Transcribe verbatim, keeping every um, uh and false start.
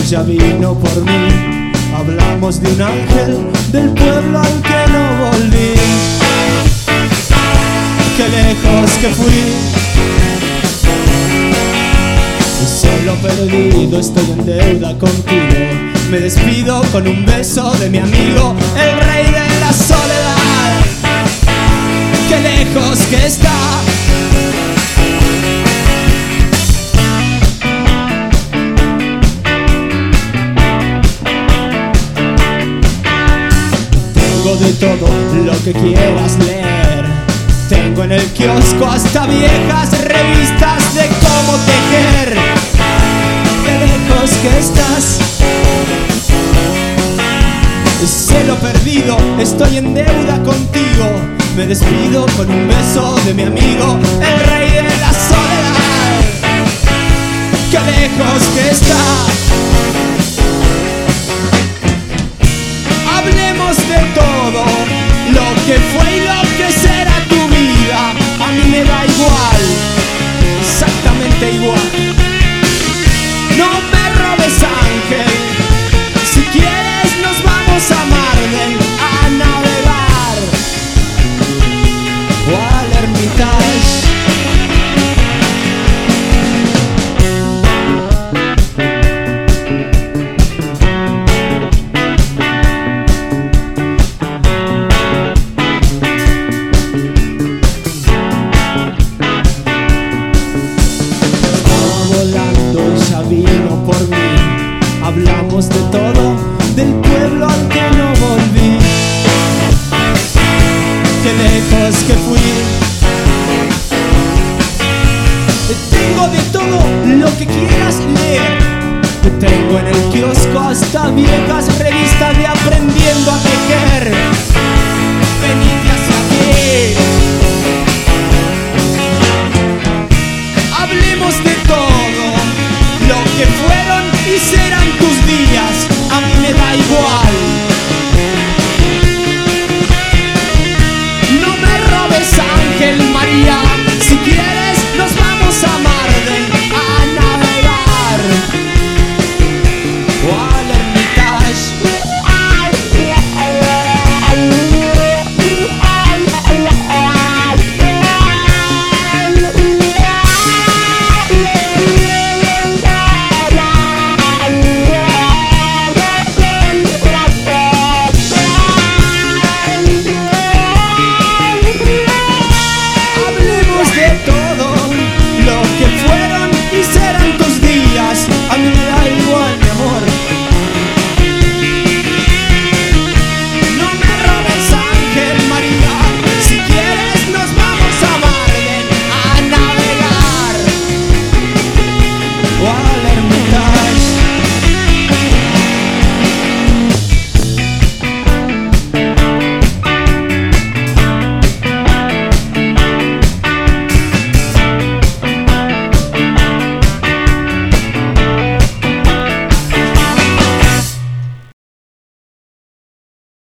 ya vino por mí. Hablamos de un ángel del pueblo al que no volví. Qué lejos que fui, solo perdido, estoy en deuda contigo. Me despido con un beso de mi amigo, el rey de la soledad. Qué lejos que está. Tengo de todo lo que quieras leer. Tengo en el kiosco hasta viejas revistas de cómo tejer. Qué lejos que estás. Cielo perdido, estoy en deuda contigo. Me despido con un beso de mi amigo, el rey de la soledad. Qué lejos que está. Hablemos de todo, lo que fue y lo que será tu vida. A mí me da igual, exactamente igual. No me robes, ángel. Si quieres nos vamos a Marden a navegar o al Hermitage. Ya vino por mí. Hablamos de todo, del pueblo al que no volví. Qué lejos que fui. Tengo de todo lo que quieras leer. Tengo en el kiosco hasta viejas revistas de aprendiendo a tejer. Venite hacia aquí.